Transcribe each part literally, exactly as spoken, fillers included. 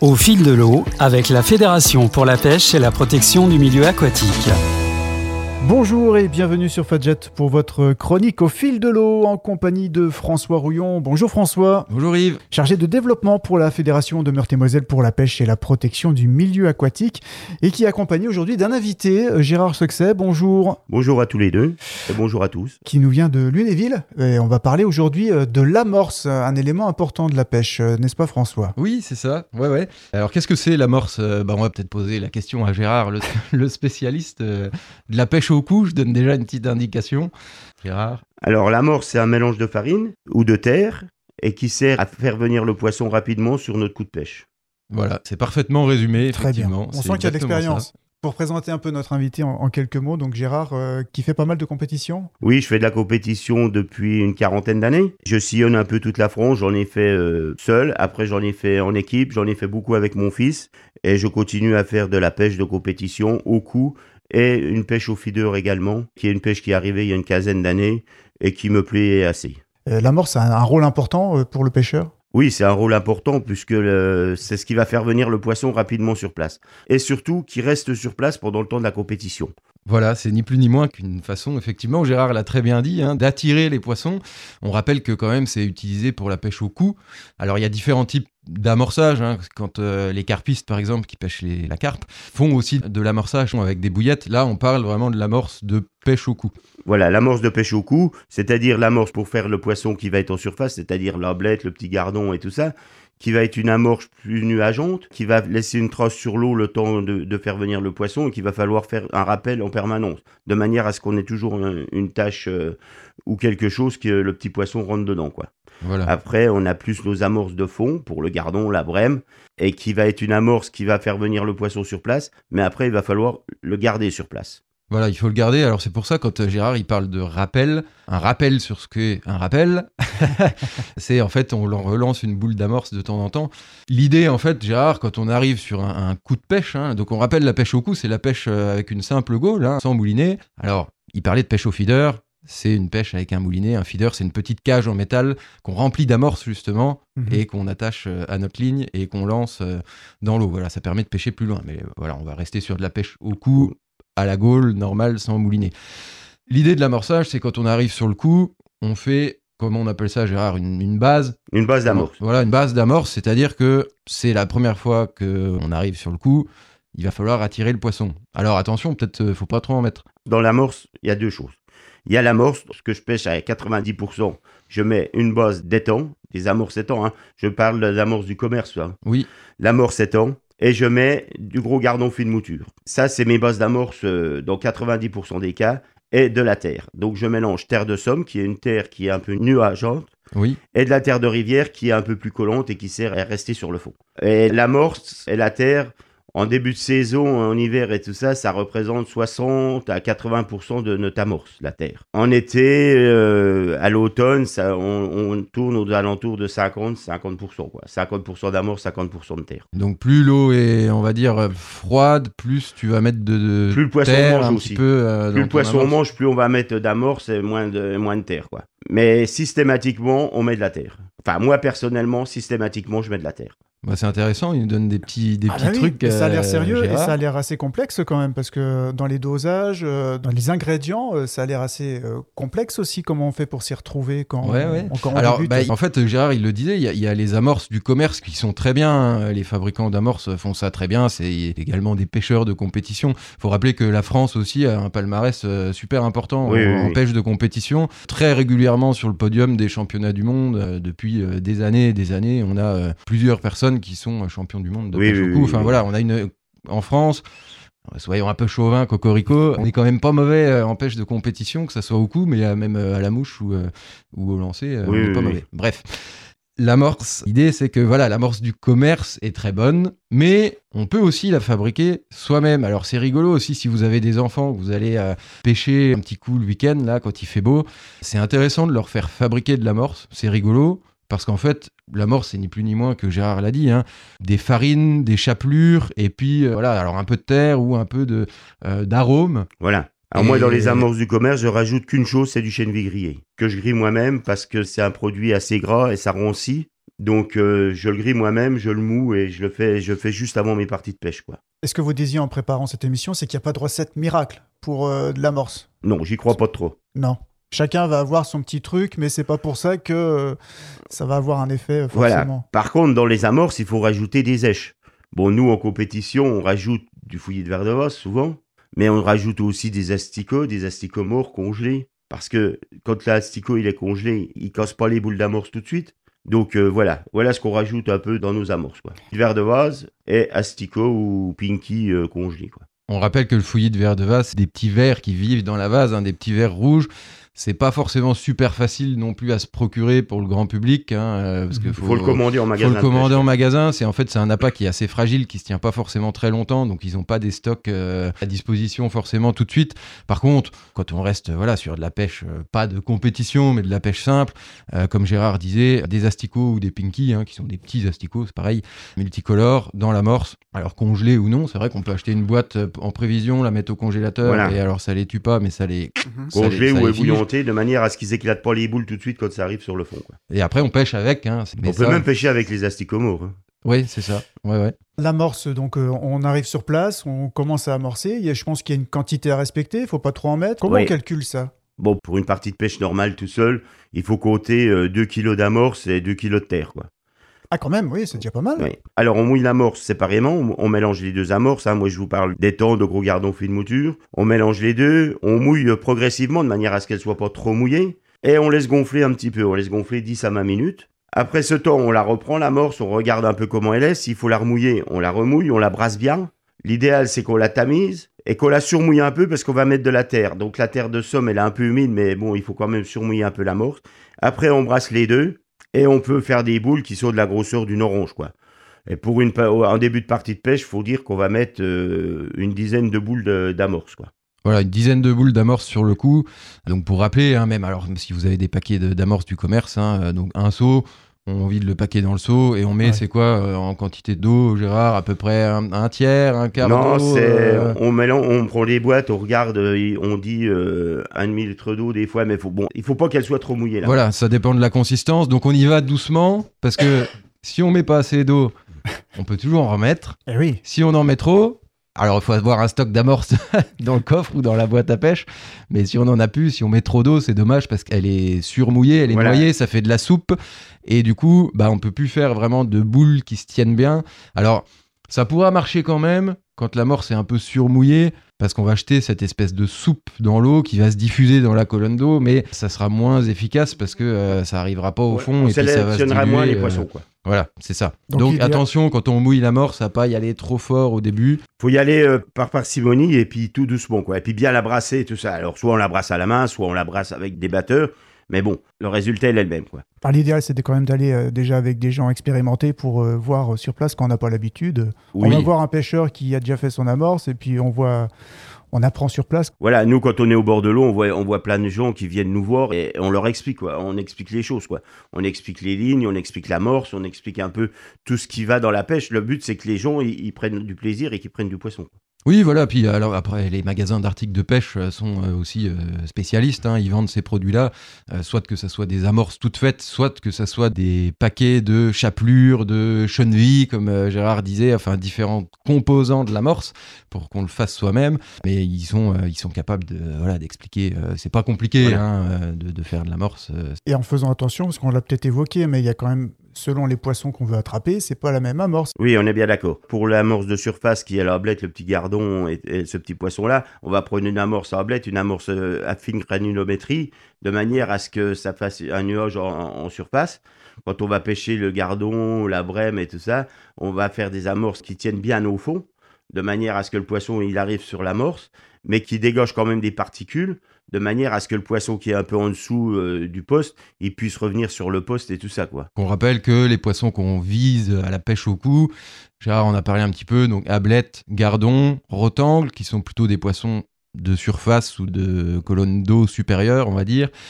Au fil de l'eau, avec la Fédération pour la pêche et la protection du milieu aquatique. Bonjour et bienvenue sur Fadjet pour votre chronique Au fil de l'eau en compagnie de François Rouillon. Bonjour François. Bonjour Yves. Chargé de développement pour la Fédération de Meurthe-et-Moselle pour la pêche et la protection du milieu aquatique et qui est accompagné aujourd'hui d'un invité, Gérard Succès. Bonjour. Bonjour à tous les deux et bonjour à tous. Qui nous vient de Lunéville et on va parler aujourd'hui de l'amorce, un élément important de la pêche, n'est-ce pas François ? Oui, c'est ça. Ouais, ouais. Alors qu'est-ce que c'est l'amorce ? bah, On va peut-être poser la question à Gérard, le, le spécialiste de la pêche au cou. Je donne déjà une petite indication. Gérard ? Alors l'amorce, c'est un mélange de farine ou de terre et qui sert à faire venir le poisson rapidement sur notre coup de pêche. Voilà, c'est parfaitement résumé, Très effectivement. bien. On c'est sent qu'il y a de l'expérience. ça. Pour présenter un peu notre invité en, en quelques mots, donc Gérard, euh, qui fait pas mal de compétitions. Oui, je fais de la compétition depuis une quarantaine d'années. Je sillonne un peu toute la France, j'en ai fait euh, seul, après j'en ai fait en équipe, j'en ai fait beaucoup avec mon fils et je continue à faire de la pêche de compétition au cou et une pêche au feeder également, qui est une pêche qui est arrivée il y a une quinzaine d'années et qui me plaît assez. Euh, l'amorce a un, un rôle important euh, pour le pêcheur ? Oui, c'est un rôle important puisque le, c'est ce qui va faire venir le poisson rapidement sur place. Et surtout, qu'il reste sur place pendant le temps de la compétition. Voilà, c'est ni plus ni moins qu'une façon, effectivement, Gérard l'a très bien dit, hein, d'attirer les poissons. On rappelle que quand même, c'est utilisé pour la pêche au cou. Alors, il y a différents types d'amorçage. Hein. Quand euh, les carpistes, par exemple, qui pêchent les, la carpe, font aussi de l'amorçage avec des bouillettes. Là, on parle vraiment de l'amorce de pêche au cou. Voilà, l'amorce de pêche au cou, c'est-à-dire l'amorce pour faire le poisson qui va être en surface, c'est-à-dire l'ablette, le petit gardon et tout ça, qui va être une amorce plus nuageante, qui va laisser une trace sur l'eau le temps de, de faire venir le poisson et qu'il va falloir faire un rappel en permanence, de manière à ce qu'on ait toujours une, une tâche euh, ou quelque chose que le petit poisson rentre dedans, quoi. Voilà. Après, on a plus nos amorces de fond pour le gardon, la brème, et qui va être une amorce qui va faire venir le poisson sur place, mais après, il va falloir le garder sur place. Voilà, il faut le garder. Alors c'est pour ça quand euh, Gérard il parle de rappel, un rappel sur ce qu'est un rappel, c'est en fait on relance une boule d'amorce de temps en temps. L'idée en fait, Gérard, quand on arrive sur un, un coup de pêche, hein, donc on rappelle la pêche au cou, c'est la pêche euh, avec une simple gaule, hein, sans moulinet. Alors il parlait de pêche au feeder. C'est une pêche avec un moulinet. Un feeder, c'est une petite cage en métal qu'on remplit d'amorce justement mmh. et qu'on attache à notre ligne et qu'on lance dans l'eau. Voilà, ça permet de pêcher plus loin. Mais voilà, on va rester sur de la pêche au cou, à la gaule, normale, sans moulinet. L'idée de l'amorçage, c'est quand on arrive sur le coup, on fait, comment on appelle ça, Gérard, une, une base. Une base d'amorce. Voilà, une base d'amorce, c'est-à-dire que c'est la première fois qu'on arrive sur le coup, il va falloir attirer le poisson. Alors attention, peut-être, euh, faut pas trop en mettre. Dans l'amorce, il y a deux choses. Il y a l'amorce, ce que je pêche à quatre-vingt-dix pour cent, je mets une base d'étang, des amorces étang, hein. Je parle de l'amorce du commerce, là. Oui. L'amorce étang, et je mets du gros gardon fine mouture. Ça, c'est mes bases d'amorce euh, dans quatre-vingt-dix pour cent des cas, et de la terre. Donc, je mélange terre de Somme, qui est une terre qui est un peu nuageante, oui. et de la terre de rivière, qui est un peu plus collante et qui sert à rester sur le fond. Et l'amorce et la terre, en début de saison, en hiver et tout ça, ça représente soixante à quatre-vingts pour cent de notre amorce, la terre. En été, euh, à l'automne, ça, on, on tourne aux alentours de cinquante à cinquante pour cent, quoi. cinquante pour cent d'amorce, cinquante pour cent de terre. Donc plus l'eau est, on va dire, froide, plus tu vas mettre de, de plus le poisson terre mange un aussi. Petit peu, euh, plus le poisson amorce. mange, plus on va mettre d'amorce et moins de, moins de terre, quoi. Mais systématiquement, on met de la terre. Enfin, moi, personnellement, systématiquement, je mets de la terre. Bah, c'est intéressant, il nous donne des petits, des ah petits bah oui, trucs. Et ça a l'air sérieux euh, et ça a l'air assez complexe quand même, parce que dans les dosages, euh, dans les ingrédients, euh, ça a l'air assez euh, complexe aussi, comment on fait pour s'y retrouver quand, ouais, on, ouais. quand on Alors, débute. bah, en fait, Gérard, il le disait, il y, a, il y a les amorces du commerce qui sont très bien. Hein. Les fabricants d'amorces font ça très bien. C'est également des pêcheurs de compétition. Il faut rappeler que la France aussi a un palmarès euh, super important oui, en, oui, en oui. pêche de compétition. Très régulièrement sur le podium des championnats du monde. Euh, depuis euh, des années et des années, on a euh, plusieurs personnes qui sont champions du monde de oui, pêche oui, au cou. Enfin, oui, voilà, on a une... En France... Soyons un peu chauvin, cocorico, on est quand même pas mauvais euh, en pêche de compétition, que ça soit au cou, mais euh, même euh, à la mouche ou, euh, ou au lancer, euh, oui, on n'est oui, pas oui. mauvais. Bref, l'amorce, l'idée c'est que voilà, l'amorce du commerce est très bonne, mais on peut aussi la fabriquer soi-même. Alors c'est rigolo aussi si vous avez des enfants, vous allez euh, pêcher un petit coup le week-end, là, quand il fait beau, c'est intéressant de leur faire fabriquer de l'amorce, c'est rigolo. Parce qu'en fait, l'amorce, c'est ni plus ni moins que Gérard l'a dit, hein, des farines, des chapelures, et puis euh, voilà, alors un peu de terre ou un peu de, euh, d'arôme. Voilà. Alors et... moi, dans les amorces du commerce, je rajoute qu'une chose, c'est du chènevis grillé, que je grille moi-même parce que c'est un produit assez gras et ça roncit. Donc euh, je le grille moi-même, je le moue et je le fais, je fais juste avant mes parties de pêche, quoi. Est-ce que vous disiez en préparant cette émission, c'est qu'il n'y a pas de recette miracle pour euh, de l'amorce? Non, j'y crois pas trop. Non. Chacun va avoir son petit truc, mais c'est pas pour ça que euh, ça va avoir un effet euh, Voilà. forcément. Par contre, dans les amorces, il faut rajouter des èches. Bon, nous, en compétition, on rajoute du fouillis de verre de vase, souvent, mais on rajoute aussi des asticots, des asticots morts congelés, parce que quand l'asticot, il est congelé, il casse pas les boules d'amorce tout de suite. Donc euh, voilà, voilà ce qu'on rajoute un peu dans nos amorces, quoi. Du verre de vase et asticot ou pinky euh, congelé, quoi. On rappelle que le fouillis de verre de vase, c'est des petits vers qui vivent dans la vase, hein, des petits vers rouges. C'est pas forcément super facile non plus à se procurer pour le grand public, hein, euh, parce que Il faut, faut le commander en magasin. faut le commander en magasin. C'est en fait c'est un appât qui est assez fragile, qui se tient pas forcément très longtemps, donc ils ont pas des stocks euh, à disposition forcément tout de suite. Par contre, quand on reste voilà sur de la pêche, euh, pas de compétition, mais de la pêche simple, euh, comme Gérard disait, des asticots ou des pinky, hein, qui sont des petits asticots, c'est pareil, multicolores dans l'amorce. Alors congelés ou non, c'est vrai qu'on peut acheter une boîte en prévision, la mettre au congélateur, Voilà. et alors ça les tue pas, mais ça les Mhm. ça les- Congelé ça ou les fige. ébouillanté, de manière à ce qu'ils éclatent pas les boules tout de suite quand ça arrive sur le fond, quoi. Et après, on pêche avec. Hein. Mais On peut ça... même pêcher avec les asticots morts, hein. Oui, c'est ça. Ouais, ouais. L'amorce, donc euh, on arrive sur place, on commence à amorcer. Il y a, je pense qu'il y a une quantité à respecter, il faut pas trop en mettre. Comment Oui. on calcule ça? Bon, pour une partie de pêche normale tout seul, il faut compter euh, deux kilos d'amorce et deux kilos de terre, quoi. Ah quand même, oui, c'est déjà pas mal. Oui. Alors, on mouille l'amorce séparément, on, on mélange les deux amorces, hein. Moi, je vous parle d'étang, de gros gardons fait de mouture. On mélange les deux, on mouille euh, progressivement de manière à ce qu'elles soient pas trop mouillées. Et on laisse gonfler un petit peu, on laisse gonfler dix à vingt minutes. Après ce temps, on la reprend, l'amorce, on regarde un peu comment elle est. S'il faut la remouiller, on la remouille, on la brasse bien. L'idéal, c'est qu'on la tamise et qu'on la surmouille un peu parce qu'on va mettre de la terre. Donc la terre de somme, elle est un peu humide, mais bon, il faut quand même surmouiller un peu l'amorce. Après, on brasse les deux et on peut faire des boules qui sont de la grosseur d'une orange, quoi. Et pour une, en début de partie de pêche, il faut dire qu'on va mettre euh, une dizaine de boules de, d'amorce, quoi. Voilà, une dizaine de boules d'amorce sur le coup. Donc pour rappeler, hein, même alors si vous avez des paquets de, d'amorce du commerce, hein, euh, donc un seau, on vide le paquet dans le seau et on met, Ouais. c'est quoi, euh, en quantité d'eau, Gérard, à peu près un, un tiers, un quart Non, d'eau c'est euh, on mélange, on prend les boîtes, on regarde, euh, on dit euh, un demi litre d'eau des fois, mais faut bon, il faut pas qu'elle soit trop mouillée là. Voilà, ça dépend de la consistance. Donc on y va doucement parce que si on met pas assez d'eau, on peut toujours en remettre. Eh oui. Si on en met trop, alors il faut avoir un stock d'amorce dans le coffre ou dans la boîte à pêche. Mais si on en a plus, si on met trop d'eau, c'est dommage parce qu'elle est surmouillée, elle est Voilà. noyée, ça fait de la soupe. Et du coup, bah, on peut plus faire vraiment de boules qui se tiennent bien. Alors, ça pourra marcher quand même quand l'amorce est un peu surmouillée parce qu'on va jeter cette espèce de soupe dans l'eau qui va se diffuser dans la colonne d'eau, mais ça sera moins efficace parce que euh, ça arrivera pas au Ouais, fond on et puis ça va se sélectionnera moins diluer, les euh, poissons, quoi. Voilà, c'est ça. Donc, Donc, il y a- attention, quand on mouille l'amorce, à pas y aller trop fort au début. Faut y aller euh, par parcimonie et puis tout doucement, quoi. Et puis bien la brasser et tout ça. Alors soit on la brasse à la main, soit on la brasse avec des batteurs. Mais bon, le résultat il est le même, quoi. Par l'idéal, c'était quand même d'aller euh, déjà avec des gens expérimentés pour euh, voir euh, sur place quand on n'a pas l'habitude. Oui. On va voir un pêcheur qui a déjà fait son amorce et puis on voit, on apprend sur place. Voilà, nous quand on est au bord de l'eau, on voit, on voit plein de gens qui viennent nous voir et on leur explique, quoi. On explique les choses, quoi. On explique les lignes, on explique l'amorce, on explique un peu tout ce qui va dans la pêche. Le but c'est que les gens ils, ils prennent du plaisir et qu'ils prennent du poisson. Oui, voilà. Puis alors après, les magasins d'articles de pêche euh, sont euh, aussi euh, spécialistes. Hein, ils vendent ces produits-là, euh, soit que ça soit des amorces toutes faites, soit que ça soit des paquets de chapelures, de chenilles, comme euh, Gérard disait, enfin différents composants de l'amorce pour qu'on le fasse soi-même. Mais ils sont, euh, ils sont capables de, voilà, d'expliquer. Euh, c'est pas compliqué Voilà. hein, euh, de, de faire de l'amorce. euh. Et en faisant attention, parce qu'on l'a peut-être évoqué, mais il y a quand même, selon les poissons qu'on veut attraper, c'est pas la même amorce. Oui, on est bien d'accord. Pour l'amorce de surface qui est la blette, le petit gardon et, et ce petit poisson-là, on va prendre une amorce à blette, une amorce euh, à fine granulométrie, de manière à ce que ça fasse un nuage en, en surface. Quand on va pêcher le gardon, la brème et tout ça, on va faire des amorces qui tiennent bien au fond, de manière à ce que le poisson il arrive sur l'amorce, mais qui dégage quand même des particules, de manière à ce que le poisson qui est un peu en dessous euh, du poste, il puisse revenir sur le poste et tout ça, quoi. On rappelle que les poissons qu'on vise à la pêche au cou, Gérard en a parlé un petit peu, donc ablette, gardon, rotangle, qui sont plutôt des poissons de surface ou de colonne d'eau supérieure, on va dire.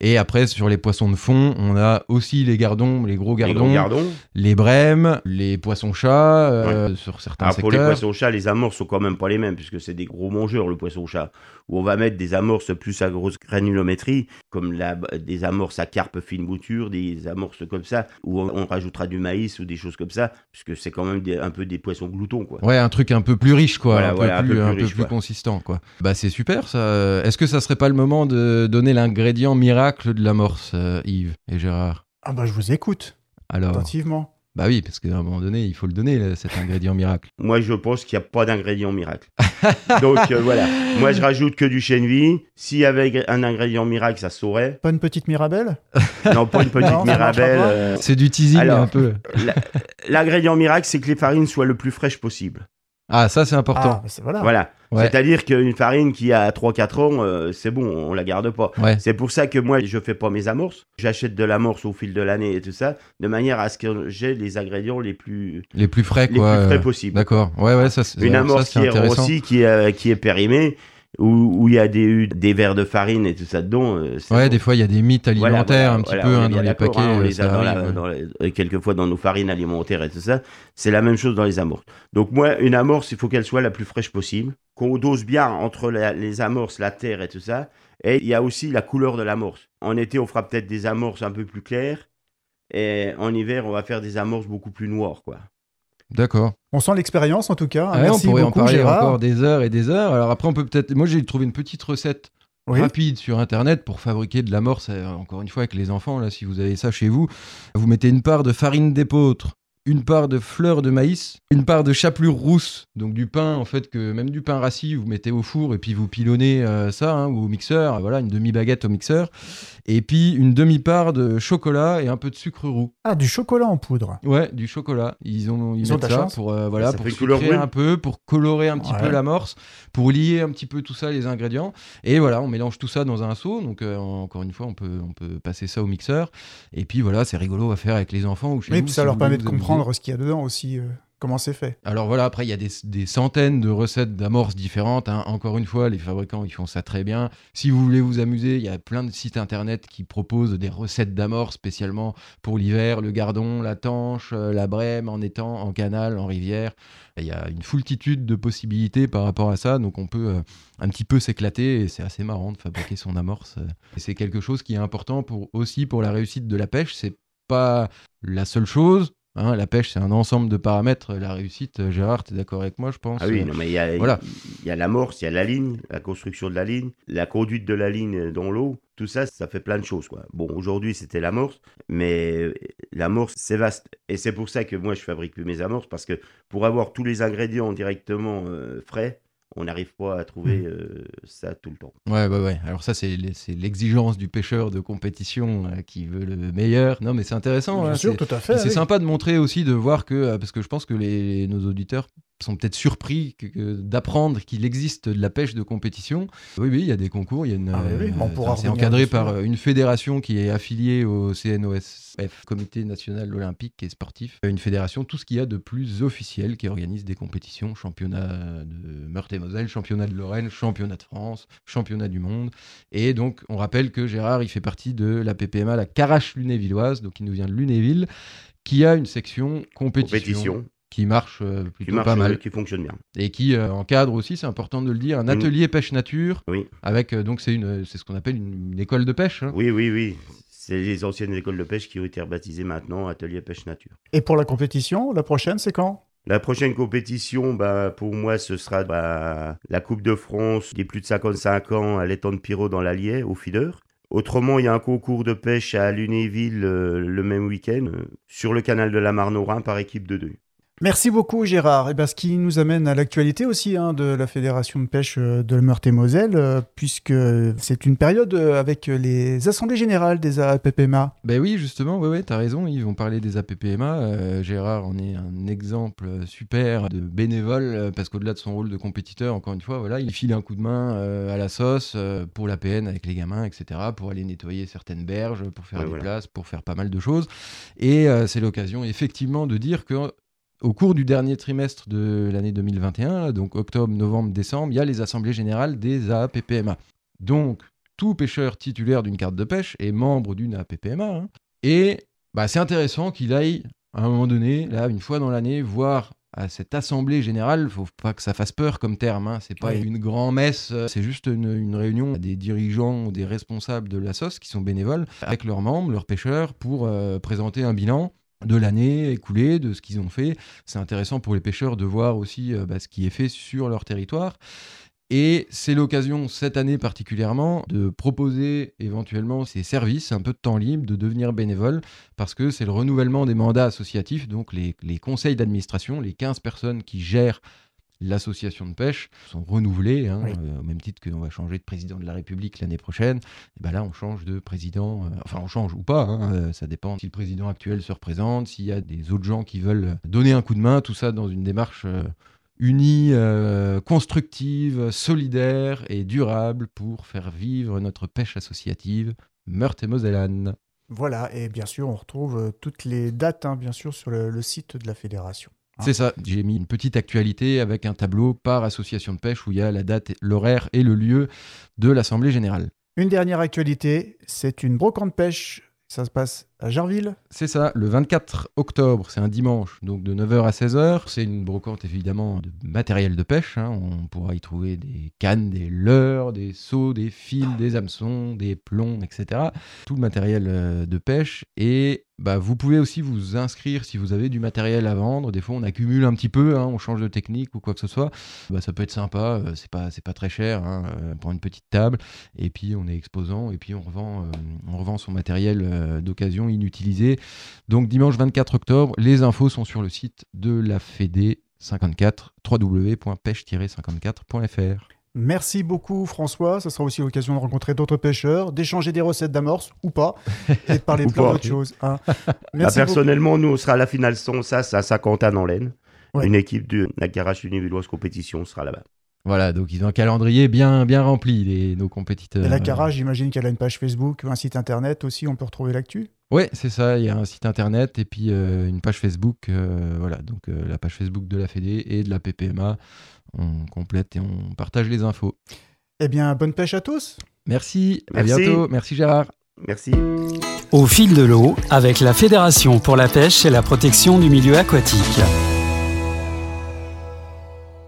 Et après, sur les poissons de fond, on a aussi les gardons, les gros Les gardons, gros gardons. les brèmes, les poissons-chats, euh, sur certains Alors, pour les secteurs. poissons-chats, les amorces sont quand même pas les mêmes, puisque c'est des gros mangeurs, le poisson-chat. Où on va mettre des amorces plus à grosse granulométrie, comme la, des amorces à carpe fine bouture, des amorces comme ça, où on, on rajoutera du maïs ou des choses comme ça, puisque c'est quand même des, un peu des poissons gloutons, quoi. Ouais, un truc un peu plus riche, quoi, Voilà, un, peu voilà, un plus, peu plus un peu riche, plus quoi. consistant, quoi. Bah, c'est super, ça. Est-ce que ça serait pas le moment de donner l'ingrédient miracle de l'amorce, euh, Yves et Gérard? Ah bah je vous écoute, Alors, attentivement. bah oui, parce qu'à un moment donné, il faut le donner, là, cet ingrédient miracle. Moi, je pense qu'il n'y a pas d'ingrédient miracle. Donc, euh, voilà. Moi, je rajoute que du chènevis. S'il y avait un ingrédient miracle, ça se saurait. Pas une petite Mirabelle? Non, pas une petite Non, ça marchera Mirabelle. pas. euh, C'est du teasing, Alors, un peu. la- L'ingrédient miracle, c'est que les farines soient le plus fraîches possible. Ah, ça, c'est important. Ah, bah c'est voilà. Voilà. Ouais. C'est-à-dire qu'une farine qui a trois quatre ans, euh, c'est bon, on la garde pas. Ouais. C'est pour ça que moi, je fais pas mes amorces. J'achète de l'amorce au fil de l'année et tout ça, de manière à ce que j'ai les ingrédients les plus, Les plus frais, les quoi. plus frais euh, possibles. D'accord. Ouais, ouais, ça, c'est Une alors, ça, amorce c'est qui est intéressant. rossie, qui est, euh, qui est périmée, où où il y a des, des verres de farine et tout ça dedans. euh, c'est Ouais, bon. des fois, il y a des mythes Voilà, alimentaires voilà, un petit voilà, peu on est hein, bien dans les d'accord, paquets. hein, on euh, les ça a dans arrive, la- ouais. dans les- euh, quelquefois dans nos farines alimentaires et tout ça. C'est la même chose dans les amorces. Donc moi, une amorce, il faut qu'elle soit la plus fraîche possible, qu'on dose bien entre la- les amorces, la terre et tout ça. Et il y a aussi la couleur de l'amorce. En été, on fera peut-être des amorces un peu plus claires. Et en hiver, on va faire des amorces beaucoup plus noires, quoi. D'accord. On sent l'expérience en tout cas. Ah ouais, Merci on pourrait beaucoup en parler Gérard. encore des heures et des heures. Alors après, on peut peut-être. Moi, j'ai trouvé une petite recette Oui. rapide sur internet pour fabriquer de l'amorce. euh, Encore une fois, avec les enfants, là, si vous avez ça chez vous, vous mettez une part de farine d'épeautre, une part de fleur de maïs, une part de chapelure rousse, donc du pain, en fait, que même du pain rassis, vous mettez au four et puis vous pilonnez euh, ça, hein, ou au mixeur, voilà, une demi-baguette au mixeur, et puis une demi-part de chocolat et un peu de sucre roux. Ah, du chocolat en poudre. Ouais, du chocolat. Ils ont, ils Ils ont mettent de la ça chance. pour, euh, voilà, Ça pour fait une couleur sucrer brune. un peu, pour colorer un petit Ouais. peu l'amorce, pour lier un petit peu tout ça, les ingrédients. Et voilà, on mélange tout ça dans un seau. Donc, euh, encore une fois, on peut, on peut passer ça au mixeur. Et puis voilà, c'est rigolo à faire avec les enfants ou chez Oui, vous, puis ça si leur vous permet voulez de vous amuser. comprendre ce qu'il y a dedans aussi, euh, comment c'est fait. Alors voilà, après, il y a des, des centaines de recettes d'amorces différentes. Hein. Encore une fois, les fabricants, ils font ça très bien. Si vous voulez vous amuser, il y a plein de sites internet qui proposent des recettes d'amorces spécialement pour l'hiver, le gardon, la tanche, euh, la brème, en étang, en canal, en rivière. Il y a une foultitude de possibilités par rapport à ça. Donc on peut euh, un petit peu s'éclater et c'est assez marrant de fabriquer son amorce. Et c'est quelque chose qui est important pour, aussi pour la réussite de la pêche. C'est pas la seule chose. Hein, la pêche, c'est un ensemble de paramètres. La réussite, euh, Gérard, tu es d'accord avec moi, je pense. Ah oui, non, mais il y a, Voilà. il y a l'amorce, il y a la ligne, la construction de la ligne, la conduite de la ligne dans l'eau. Tout ça, ça fait plein de choses, quoi. Bon, aujourd'hui, c'était l'amorce, mais l'amorce, c'est vaste. Et c'est pour ça que moi, je fabrique plus mes amorces, parce que pour avoir tous les ingrédients directement euh, frais, on n'arrive pas à trouver euh, ça tout le temps. Ouais, ouais, ouais. Alors ça, c'est l- c'est l'exigence du pêcheur de compétition euh, qui veut le meilleur. Non, mais c'est intéressant. Bien hein, sûr, c'est- tout à fait. et c'est oui. sympa de montrer aussi, de voir que, euh, parce que je pense que les, nos auditeurs sont peut-être surpris que- que- d'apprendre qu'il existe de la pêche de compétition. Oui, oui, il y a des concours, il y a une, Ah oui, oui, on euh, pourra enfin, c'est revenir encadré dessus. par euh, une fédération qui est affiliée au C N O S F, Comité National Olympique et Sportif, une fédération, tout ce qu'il y a de plus officiel, qui organise des compétitions, championnat de Meurthe-et-Moselle, championnat de Lorraine, championnat de France, championnat du monde. Et donc, on rappelle que Gérard, il fait partie de la P P M A, la Carache-Lunévilloise, donc il nous vient de Lunéville, qui a une section compétition, Compétition, qui marche euh, qui plutôt marche, pas mal. euh, qui fonctionne bien. Et qui euh, encadre aussi, c'est important de le dire, un atelier pêche nature, Oui, avec, euh, donc c'est une, c'est ce qu'on appelle une, une école de pêche. hein. oui, oui, oui. C'est les anciennes écoles de pêche qui ont été rebaptisées maintenant Atelier Pêche Nature. Et pour la compétition, la prochaine, c'est quand? La prochaine compétition, bah, pour moi, ce sera bah, la Coupe de France des plus de cinquante-cinq ans à l'étang de Pirot dans l'Allier, au feeder. Autrement, il y a un concours de pêche à Lunéville euh, le même week-end, euh, sur le canal de la Marne au Rhin par équipe de deux. Merci beaucoup Gérard. Et ben, ce qui nous amène à l'actualité aussi hein, de la Fédération de pêche euh, de Meurthe-et-Moselle, euh, puisque c'est une période euh, avec les assemblées générales des A P P M A. Ben oui, justement, ouais, ouais, t'as raison, ils vont parler des A P P M A. Euh, Gérard en est un exemple super de bénévole, euh, parce qu'au-delà de son rôle de compétiteur, encore une fois, voilà, il file un coup de main euh, à la sauce euh, pour l'A P N avec les gamins, et cetera, pour aller nettoyer certaines berges, pour faire Ouais, des voilà. places, pour faire pas mal de choses. Et euh, c'est l'occasion, effectivement, de dire que au cours du dernier trimestre de l'année deux mille vingt et un, donc octobre, novembre, décembre, il y a les assemblées générales des A P P M A. Donc, tout pêcheur titulaire d'une carte de pêche est membre d'une A P P M A. Hein. Et bah, c'est intéressant qu'il aille, à un moment donné, là, une fois dans l'année, voir à cette assemblée générale. Il ne faut pas que ça fasse peur comme terme. Hein. Ce n'est pas oui. une grand-messe, c'est juste une, une réunion des dirigeants ou des responsables de la S O S qui sont bénévoles avec leurs membres, leurs pêcheurs, pour euh, présenter un bilan de l'année écoulée, de ce qu'ils ont fait. C'est intéressant pour les pêcheurs de voir aussi euh, bah, ce qui est fait sur leur territoire. Et c'est l'occasion, cette année particulièrement, de proposer éventuellement ces services, un peu de temps libre, de devenir bénévole, parce que c'est le renouvellement des mandats associatifs, donc les, les conseils d'administration, les quinze personnes qui gèrent l'association de pêche sont renouvelées, hein, oui. euh, au même titre qu'on va changer de président de la République l'année prochaine. Et ben là, on change de président, euh, enfin on change ou pas, hein, euh, ça dépend si le président actuel se représente, s'il y a des autres gens qui veulent donner un coup de main, tout ça dans une démarche... Euh, unie, euh, constructive, solidaire et durable pour faire vivre notre pêche associative meurthe-et-mosellane. Voilà, et bien sûr, on retrouve euh, toutes les dates, hein, bien sûr, sur le, le site de la fédération. Hein. C'est ça, j'ai mis une petite actualité avec un tableau par association de pêche où il y a la date, l'horaire et le lieu de l'Assemblée générale. Une dernière actualité, c'est une brocante pêche. Ça se passe à Jarville. C'est ça, le vingt-quatre octobre, c'est un dimanche, donc de neuf heures à seize heures. C'est une brocante évidemment de matériel de pêche. Hein. On pourra y trouver des cannes, des leurres, des seaux, des fils, des hameçons, des plombs, et cetera. Tout le matériel euh, de pêche. Et bah, vous pouvez aussi vous inscrire si vous avez du matériel à vendre. Des fois, on accumule un petit peu, hein, on change de technique ou quoi que ce soit. Bah, ça peut être sympa, euh, c'est pas, c'est pas très cher hein, euh, pour une petite table. Et puis, on est exposant et puis on revend, euh, on revend son matériel euh, d'occasion inutilisé. Donc, dimanche vingt-quatre octobre, les infos sont sur le site de la Fédé cinquante-quatre, w w w point pêche tiret cinquante-quatre point f r. Merci beaucoup François, ce sera aussi l'occasion de rencontrer d'autres pêcheurs, d'échanger des recettes d'amorce ou pas, et de parler de plein d'autres choses. Hein. Bah, personnellement, nous on sera à la finale sans ça, à Saint-Quentin-en-Laine. Ouais. Une équipe de la Garage Univilloise Compétition sera là-bas. Voilà, donc ils ont un calendrier bien, bien rempli, les, nos compétiteurs. Et la Garage, j'imagine qu'elle a une page Facebook, un site internet aussi, on peut retrouver l'actu. Oui, c'est ça, il y a un site internet et puis euh, une page Facebook. Euh, voilà, donc euh, la page Facebook de la Fédé et de la P P M A. On complète et on partage les infos. Eh bien, bonne pêche à tous. Merci, Merci. À bientôt. Merci Gérard. Merci. Au fil de l'eau, avec la Fédération pour la pêche et la protection du milieu aquatique.